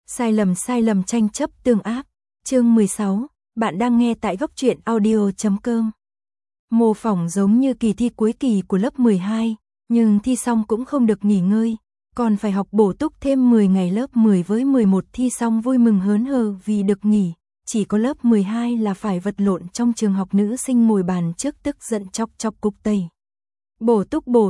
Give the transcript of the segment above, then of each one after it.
Sai lầm tranh chấp tương áp. Chương 16, bạn đang nghe tại góc truyện audio.com. Mô phỏng giống như kỳ thi cuối kỳ của lớp 12, nhưng thi xong cũng không được nghỉ ngơi, còn phải học bổ túc thêm 10 ngày. Lớp 10 với 11 thi xong vui mừng hớn hở vì được nghỉ, chỉ có lớp 12 là phải vật lộn trong trường học. Nữ sinh ngồi bàn trước tức giận chọc chọc cục tẩy. Bổ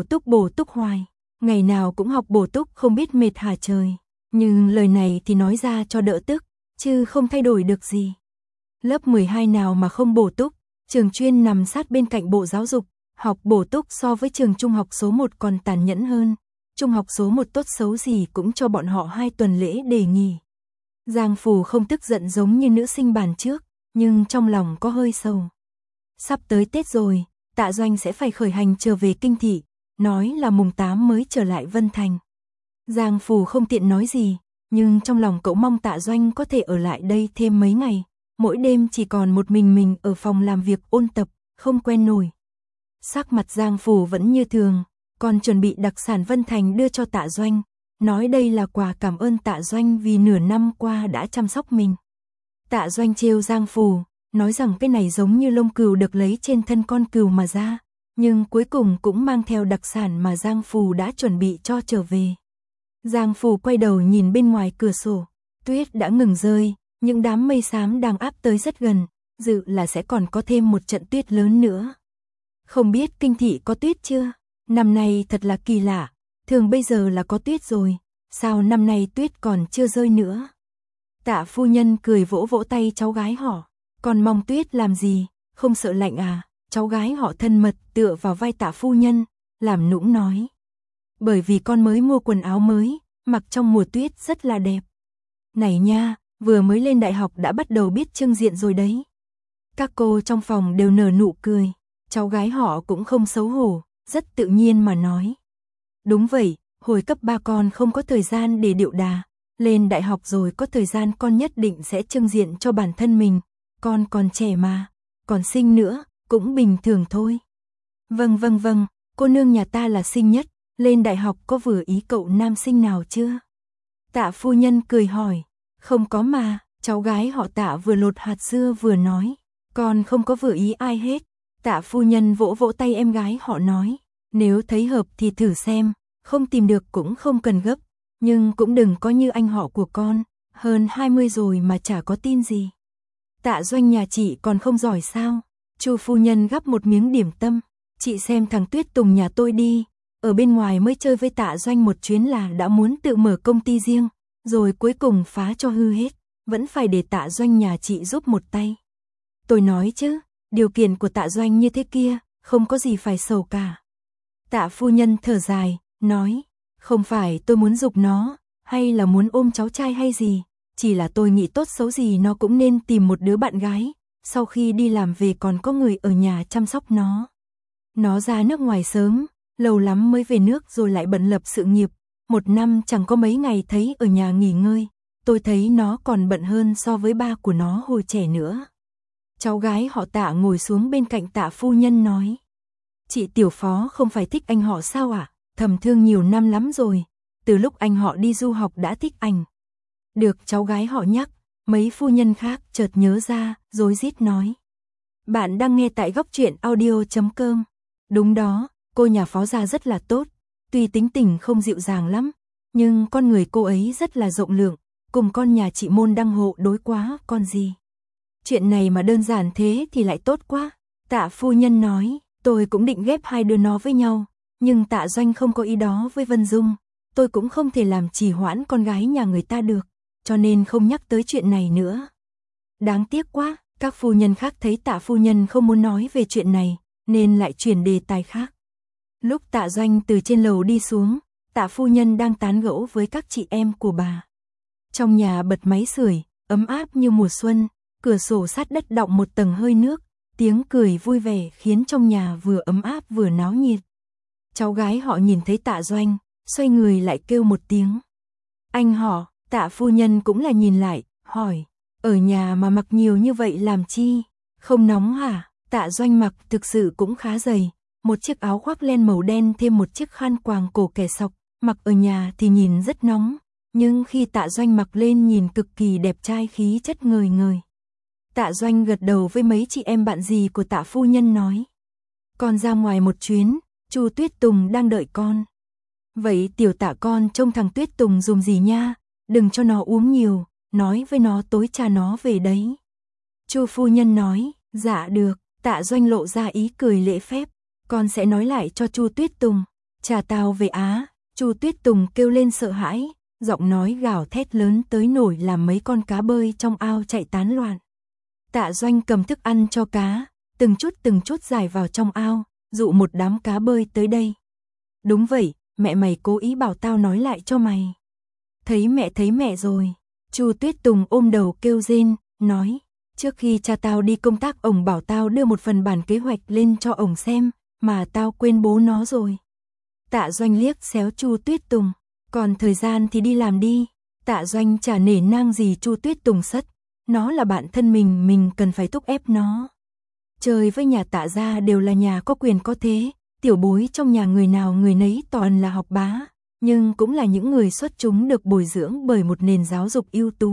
túc hoài, ngày nào cũng học bổ túc không biết mệt hả trời. Nhưng lời này thì nói ra cho đỡ tức, chứ không thay đổi được gì. Lớp 12 nào mà không bổ túc, trường chuyên nằm sát bên cạnh Bộ Giáo dục, học bổ túc so với trường trung học số 1 còn tàn nhẫn hơn. Trung học số 1 tốt xấu gì cũng cho bọn họ 2 tuần lễ để nghỉ. Giang Phù không tức giận giống như nữ sinh bàn trước, nhưng trong lòng có hơi sầu. Sắp tới Tết rồi, Tạ Doanh sẽ phải khởi hành trở về Kinh Thị, nói là mùng 8 mới trở lại Vân Thành. Giang Phù không tiện nói gì, nhưng trong lòng cậu mong Tạ Doanh có thể ở lại đây thêm mấy ngày. Mỗi đêm chỉ còn một mình ở phòng làm việc ôn tập, không quen nổi. Sắc mặt Giang Phù vẫn như thường, còn chuẩn bị đặc sản Vân Thành đưa cho Tạ Doanh, nói đây là quà cảm ơn Tạ Doanh vì nửa năm qua đã chăm sóc mình. Tạ Doanh trêu Giang Phù, nói rằng cái này giống như lông cừu được lấy trên thân con cừu mà ra, nhưng cuối cùng cũng mang theo đặc sản mà Giang Phù đã chuẩn bị cho trở về. Giang Phù quay đầu nhìn bên ngoài cửa sổ, tuyết đã ngừng rơi, những đám mây xám đang áp tới rất gần, dự là sẽ còn có thêm một trận tuyết lớn nữa. Không biết Kinh Thị có tuyết chưa? Năm nay thật là kỳ lạ, thường bây giờ là có tuyết rồi, sao năm nay tuyết còn chưa rơi nữa? Tạ phu nhân cười vỗ vỗ tay cháu gái họ, còn mong tuyết làm gì, không sợ lạnh à? Cháu gái họ thân mật tựa vào vai Tạ phu nhân, làm nũng nói. Bởi vì con mới mua quần áo mới, mặc trong mùa tuyết rất là đẹp. Này nha, vừa mới lên đại học đã bắt đầu biết trưng diện rồi đấy. Các cô trong phòng đều nở nụ cười, cháu gái họ cũng không xấu hổ, rất tự nhiên mà nói. Đúng vậy, hồi cấp 3 con không có thời gian để điệu đà, lên đại học rồi có thời gian con nhất định sẽ trưng diện cho bản thân mình, con còn trẻ mà, còn xinh nữa, cũng bình thường thôi. Vâng, cô nương nhà ta là xinh nhất, lên đại học có vừa ý cậu nam sinh nào chưa? Tạ phu nhân cười hỏi, không có mà, cháu gái họ Tạ vừa lột hạt dưa vừa nói, con không có vừa ý ai hết. Tạ phu nhân vỗ vỗ tay em gái họ nói, nếu thấy hợp thì thử xem, không tìm được cũng không cần gấp, nhưng cũng đừng có như anh họ của con, hơn 20 rồi mà chả có tin gì. Tạ Doanh nhà chị còn không giỏi sao? Chu phu nhân gắp một miếng điểm tâm, chị xem thằng Tuyết Tùng nhà tôi đi, ở bên ngoài mới chơi với Tạ Doanh một chuyến là đã muốn tự mở công ty riêng, rồi cuối cùng phá cho hư hết, vẫn phải để Tạ Doanh nhà chị giúp một tay. Tôi nói chứ, điều kiện của Tạ Doanh như thế kia, không có gì phải sầu cả. Tạ phu nhân thở dài, nói, không phải tôi muốn giục nó, hay là muốn ôm cháu trai hay gì, chỉ là tôi nghĩ tốt xấu gì nó cũng nên tìm một đứa bạn gái, sau khi đi làm về còn có người ở nhà chăm sóc nó. Nó ra nước ngoài sớm, lâu lắm mới về nước rồi lại bận lập sự nghiệp, một năm chẳng có mấy ngày thấy ở nhà nghỉ ngơi, tôi thấy nó còn bận hơn so với ba của nó hồi trẻ nữa. Cháu gái họ Tạ ngồi xuống bên cạnh Tạ phu nhân nói, chị Tiểu Phó không phải thích anh họ sao ạ? Thầm thương nhiều năm lắm rồi, từ lúc anh họ đi du học đã thích anh. Được cháu gái họ nhắc, mấy phu nhân khác chợt nhớ ra, rối rít nói. Bạn đang nghe tại góc truyện audio.com. Đúng đó, cô nhà Phó gia rất là tốt, tuy tính tình không dịu dàng lắm, nhưng con người cô ấy rất là rộng lượng, cùng con nhà chị môn đăng hộ đối quá con gì. Chuyện này mà đơn giản thế thì lại tốt quá. Tạ phu nhân nói, tôi cũng định ghép hai đứa nó với nhau, nhưng Tạ Doanh không có ý đó với Vân Dung, tôi cũng không thể làm trì hoãn con gái nhà người ta được, cho nên không nhắc tới chuyện này nữa. Đáng tiếc quá, các phu nhân khác thấy Tạ phu nhân không muốn nói về chuyện này, nên lại chuyển đề tài khác. Lúc Tạ Doanh từ trên lầu đi xuống, Tạ phu nhân đang tán gẫu với các chị em của bà. Trong nhà bật máy sưởi, ấm áp như mùa xuân, cửa sổ sát đất đọng một tầng hơi nước, tiếng cười vui vẻ khiến trong nhà vừa ấm áp vừa náo nhiệt. Cháu gái họ nhìn thấy Tạ Doanh, xoay người lại kêu một tiếng. Anh họ, Tạ phu nhân cũng là nhìn lại, hỏi, ở nhà mà mặc nhiều như vậy làm chi? Không nóng hả? Tạ Doanh mặc thực sự cũng khá dày, một chiếc áo khoác len màu đen thêm một chiếc khăn quàng cổ kẻ sọc, mặc ở nhà thì nhìn rất nóng, nhưng khi Tạ Doanh mặc lên nhìn cực kỳ đẹp trai khí chất ngời ngời. Tạ Doanh gật đầu với mấy chị em bạn gì của Tạ phu nhân nói. Con ra ngoài một chuyến, Chu Tuyết Tùng đang đợi con. Vậy tiểu Tạ con trông thằng Tuyết Tùng dùm gì nha, đừng cho nó uống nhiều, nói với nó tối cha nó về đấy. Chu phu nhân nói, dạ được. Tạ Doanh lộ ra ý cười lễ phép, con sẽ nói lại cho Chu Tuyết Tùng. Cha tao về á. Chu Tuyết Tùng kêu lên sợ hãi, giọng nói gào thét lớn tới nổi làm mấy con cá bơi trong ao chạy tán loạn. Tạ Doanh cầm thức ăn cho cá, từng chút giải vào trong ao, dụ một đám cá bơi tới đây. Đúng vậy, mẹ mày cố ý bảo tao nói lại cho mày. Thấy mẹ rồi. Chu Tuyết Tùng ôm đầu kêu rên, nói, trước khi cha tao đi công tác ổng bảo tao đưa một phần bản kế hoạch lên cho ổng xem, mà tao quên bố nó rồi. Tạ Doanh liếc xéo Chu Tuyết Tùng, còn thời gian thì đi làm đi. Tạ Doanh chả nể nang gì Chu Tuyết Tùng sất, nó là bạn thân mình cần phải thúc ép nó. Chơi với nhà Tạ gia đều là nhà có quyền có thế, tiểu bối trong nhà người nào người nấy toàn là học bá, nhưng cũng là những người xuất chúng được bồi dưỡng bởi một nền giáo dục ưu tú.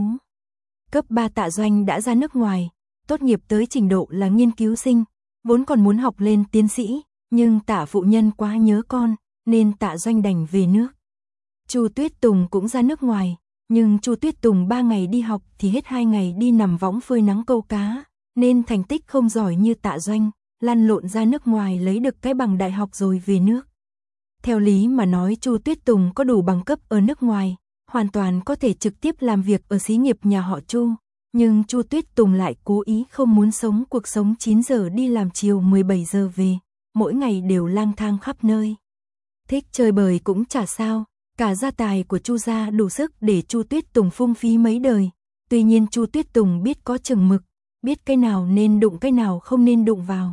Cấp 3 Tạ Doanh đã ra nước ngoài, tốt nghiệp tới trình độ là nghiên cứu sinh, vốn còn muốn học lên tiến sĩ, nhưng Tạ phụ nhân quá nhớ con, nên Tạ Doanh đành về nước. Chu Tuyết Tùng cũng ra nước ngoài, nhưng Chu Tuyết Tùng 3 ngày đi học thì hết 2 ngày đi nằm võng phơi nắng câu cá, nên thành tích không giỏi như Tạ Doanh, lăn lộn ra nước ngoài lấy được cái bằng đại học rồi về nước. Theo lý mà nói Chu Tuyết Tùng có đủ bằng cấp ở nước ngoài, hoàn toàn có thể trực tiếp làm việc ở xí nghiệp nhà họ Chu, nhưng Chu Tuyết Tùng lại cố ý không muốn sống cuộc sống 9 giờ đi làm chiều 17 giờ về, mỗi ngày đều lang thang khắp nơi. Thích chơi bời cũng chả sao, cả gia tài của Chu gia đủ sức để Chu Tuyết Tùng phung phí mấy đời. Tuy nhiên Chu Tuyết Tùng biết có chừng mực, biết cái nào nên đụng cái nào không nên đụng vào.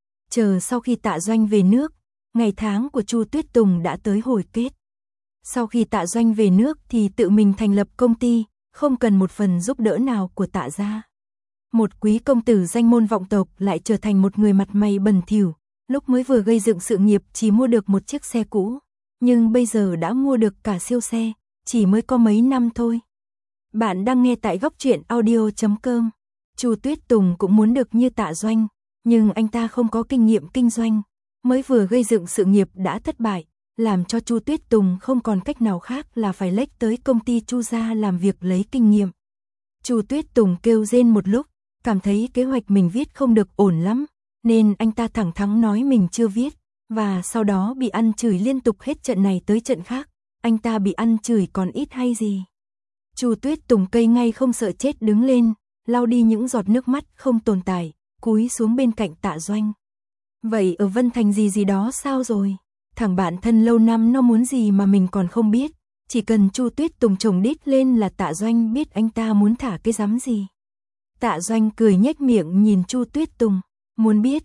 Chờ sau khi Tạ Doanh về nước, ngày tháng của Chu Tuyết Tùng đã tới hồi kết. Sau khi Tạ Doanh về nước thì tự mình thành lập công ty, không cần một phần giúp đỡ nào của Tạ gia. Một quý công tử danh môn vọng tộc lại trở thành một người mặt mày bẩn thỉu, lúc mới vừa gây dựng sự nghiệp chỉ mua được một chiếc xe cũ, nhưng bây giờ đã mua được cả siêu xe, chỉ mới có mấy năm thôi. Bạn đang nghe tại góc truyện audio.com. Chu Tuyết Tùng cũng muốn được như Tạ Doanh, nhưng anh ta không có kinh nghiệm kinh doanh, mới vừa gây dựng sự nghiệp đã thất bại, làm cho Chu Tuyết Tùng không còn cách nào khác là phải lách tới công ty Chu gia làm việc lấy kinh nghiệm. Chu Tuyết Tùng kêu rên một lúc, cảm thấy kế hoạch mình viết không được ổn lắm, nên anh ta thẳng thắn nói mình chưa viết, và sau đó bị ăn chửi liên tục hết trận này tới trận khác. Anh ta bị ăn chửi còn ít hay gì. Chu Tuyết Tùng cây ngay không sợ chết đứng lên, lau đi những giọt nước mắt không tồn tại, cúi xuống bên cạnh Tạ Doanh. Vậy ở Vân Thành gì đó sao rồi? Thằng bạn thân lâu năm nó muốn gì mà mình còn không biết, chỉ cần Chu Tuyết Tùng chồng đít lên là Tạ Doanh biết anh ta muốn thả cái rắm gì. Tạ Doanh cười nhếch miệng nhìn Chu Tuyết Tùng, muốn biết,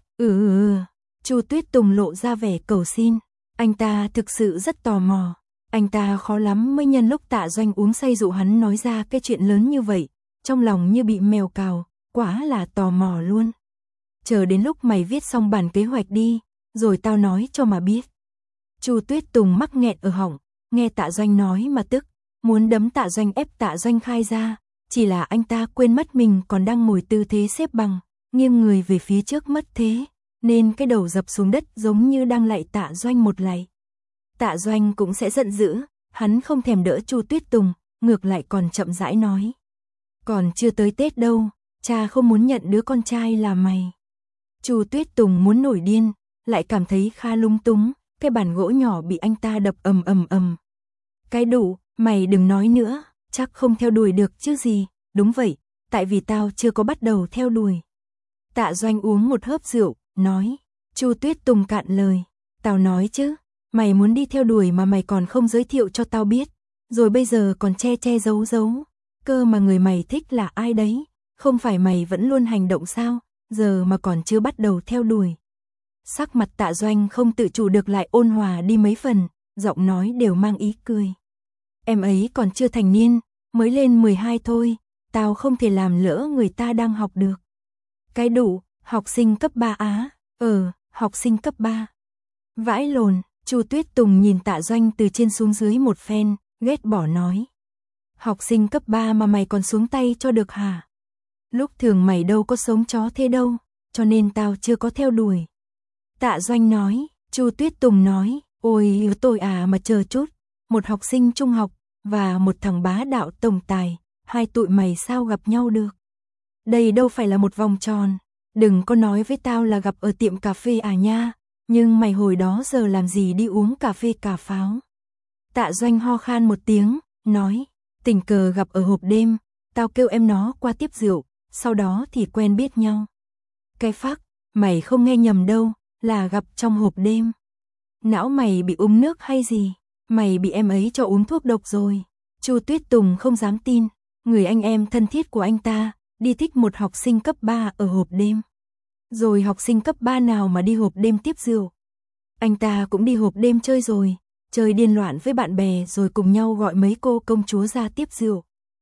Chu Tuyết Tùng lộ ra vẻ cầu xin, anh ta thực sự rất tò mò. Anh ta khó lắm mới nhân lúc Tạ Doanh uống say dụ hắn nói ra cái chuyện lớn như vậy, trong lòng như bị mèo cào, quá là tò mò luôn. Chờ đến lúc mày viết xong bản kế hoạch đi, rồi tao nói cho mà biết. Chu Tuyết Tùng mắc nghẹn ở họng, nghe Tạ Doanh nói mà tức, muốn đấm Tạ Doanh ép Tạ Doanh khai ra, chỉ là anh ta quên mất mình còn đang ngồi tư thế xếp bằng, nghiêng người về phía trước mất thế, nên cái đầu dập xuống đất giống như đang lạy Tạ Doanh một lạy. Tạ Doanh cũng sẽ giận dữ, hắn không thèm đỡ Chu Tuyết Tùng, ngược lại còn chậm rãi nói. Còn chưa tới Tết đâu, cha không muốn nhận đứa con trai là mày. Chu Tuyết Tùng muốn nổi điên, lại cảm thấy khá lung túng, cái bàn gỗ nhỏ bị anh ta đập ầm. Cái đủ, mày đừng nói nữa, chắc không theo đuổi được chứ gì, đúng vậy, tại vì tao chưa có bắt đầu theo đuổi. Tạ Doanh uống một hớp rượu, nói. Chu Tuyết Tùng cạn lời, tao nói chứ. Mày muốn đi theo đuổi mà mày còn không giới thiệu cho tao biết, rồi bây giờ còn che giấu, cơ mà người mày thích là ai đấy, không phải mày vẫn luôn hành động sao, giờ mà còn chưa bắt đầu theo đuổi. Sắc mặt Tạ Doanh không tự chủ được lại ôn hòa đi mấy phần, giọng nói đều mang ý cười. Em ấy còn chưa thành niên, mới lên 12 thôi, tao không thể làm lỡ người ta đang học được. Cái đủ, học sinh cấp 3 á, học sinh cấp 3. Vãi lồn. Chu Tuyết Tùng nhìn Tạ Doanh từ trên xuống dưới một phen, ghét bỏ nói. Học sinh cấp 3 mà mày còn xuống tay cho được hả? Lúc thường mày đâu có sống chó thế đâu, cho nên tao chưa có theo đuổi. Tạ Doanh nói. Chu Tuyết Tùng nói, ôi tôi mà chờ chút, một học sinh trung học và một thằng bá đạo tổng tài, hai tụi mày sao gặp nhau được? Đây đâu phải là một vòng tròn, đừng có nói với tao là gặp ở tiệm cà phê nha, nhưng mày hồi đó giờ làm gì đi uống cà phê cà pháo? Tạ Doanh ho khan một tiếng, nói, tình cờ gặp ở hộp đêm, tao kêu em nó qua tiếp rượu, sau đó thì quen biết nhau. Cái phắc, mày không nghe nhầm đâu, là gặp trong hộp đêm. Não mày bị uống nước hay gì? Mày bị em ấy cho uống thuốc độc rồi. Chu Tuyết Tùng không dám tin, người anh em thân thiết của anh ta, đi thích một học sinh cấp 3 ở hộp đêm. Rồi học sinh cấp 3 nào mà đi hộp đêm tiếp rượu? Anh ta cũng đi hộp đêm chơi rồi, chơi điên loạn với bạn bè rồi cùng nhau gọi mấy cô công chúa ra tiếp rượu.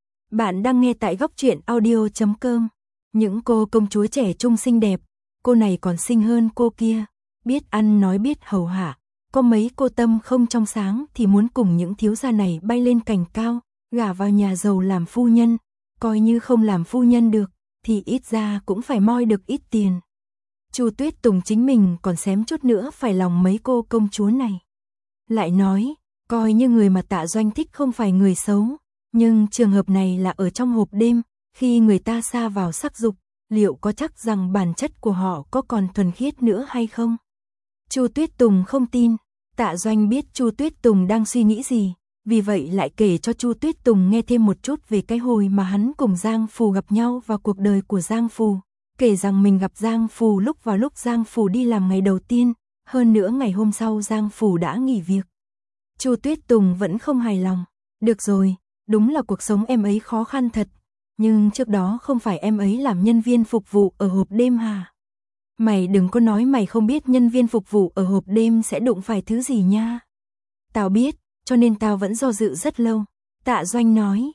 Bạn đang nghe tại góc truyện audio.com. Những cô công chúa trẻ trung xinh đẹp, cô này còn xinh hơn cô kia, biết ăn nói biết hầu hạ. Có mấy cô tâm không trong sáng thì muốn cùng những thiếu gia này bay lên cành cao, gả vào nhà giàu làm phu nhân, coi như không làm phu nhân được, thì ít ra cũng phải moi được ít tiền. Chu Tuyết Tùng chính mình còn xém chút nữa phải lòng mấy cô công chúa này. Lại nói, coi như người mà Tạ Doanh thích không phải người xấu, nhưng trường hợp này là ở trong hộp đêm, khi người ta sa vào sắc dục, liệu có chắc rằng bản chất của họ có còn thuần khiết nữa hay không? Chu Tuyết Tùng không tin. Tạ Doanh biết Chu Tuyết Tùng đang suy nghĩ gì, vì vậy lại kể cho Chu Tuyết Tùng nghe thêm một chút về cái hồi mà hắn cùng Giang Phù gặp nhau và cuộc đời của Giang Phù, kể rằng mình gặp Giang Phù lúc Giang Phù đi làm ngày đầu tiên, hơn nữa ngày hôm sau Giang Phù đã nghỉ việc. Chu Tuyết Tùng vẫn không hài lòng. Được rồi, đúng là cuộc sống em ấy khó khăn thật, nhưng trước đó không phải em ấy làm nhân viên phục vụ ở hộp đêm hả? Mày đừng có nói mày không biết nhân viên phục vụ ở hộp đêm sẽ đụng phải thứ gì nha. Tao biết, cho nên tao vẫn do dự rất lâu. Tạ Doanh nói,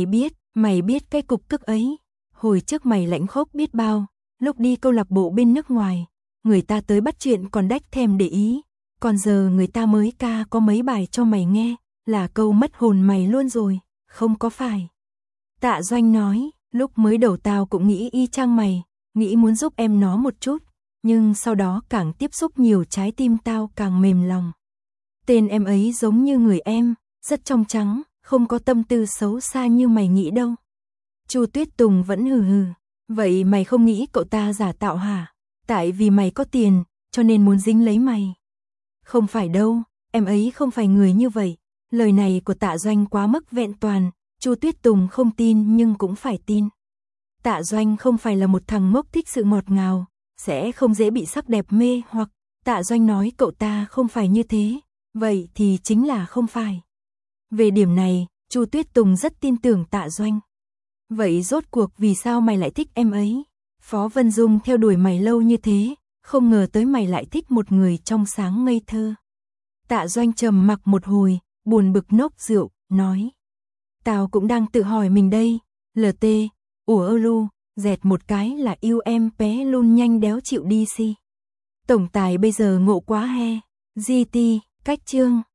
mày biết cái cục tức ấy. Hồi trước mày lãnh khốc biết bao, lúc đi câu lạc bộ bên nước ngoài, người ta tới bắt chuyện còn đách thèm để ý. Còn giờ người ta mới ca có mấy bài cho mày nghe, là câu mất hồn mày luôn rồi, không có phải. Tạ Doanh nói, lúc mới đầu tao cũng nghĩ y chang mày, nghĩ muốn giúp em nó một chút, nhưng sau đó càng tiếp xúc nhiều trái tim tao càng mềm lòng. Tên em ấy giống như người em, rất trong trắng, không có tâm tư xấu xa như mày nghĩ đâu. Chu Tuyết Tùng vẫn hừ hừ, vậy mày không nghĩ cậu ta giả tạo hả? Tại vì mày có tiền, cho nên muốn dính lấy mày. Không phải đâu, em ấy không phải người như vậy. Lời này của Tạ Doanh quá mức vẹn toàn, Chu Tuyết Tùng không tin nhưng cũng phải tin. Tạ Doanh không phải là một thằng ngốc thích sự ngọt ngào, sẽ không dễ bị sắc đẹp mê hoặc. Tạ Doanh nói cậu ta không phải như thế, vậy thì chính là không phải. Về điểm này, Chu Tuyết Tùng rất tin tưởng Tạ Doanh. Vậy rốt cuộc vì sao mày lại thích em ấy? Phó Vân Dung theo đuổi mày lâu như thế, không ngờ tới mày lại thích một người trong sáng ngây thơ. Tạ Doanh trầm mặc một hồi, buồn bực nốc rượu, nói. Tao cũng đang tự hỏi mình đây, LT, ủa lu, dẹt một cái là yêu em bé luôn nhanh đéo chịu đi si. Tổng tài bây giờ ngộ quá he, GT, cách chương.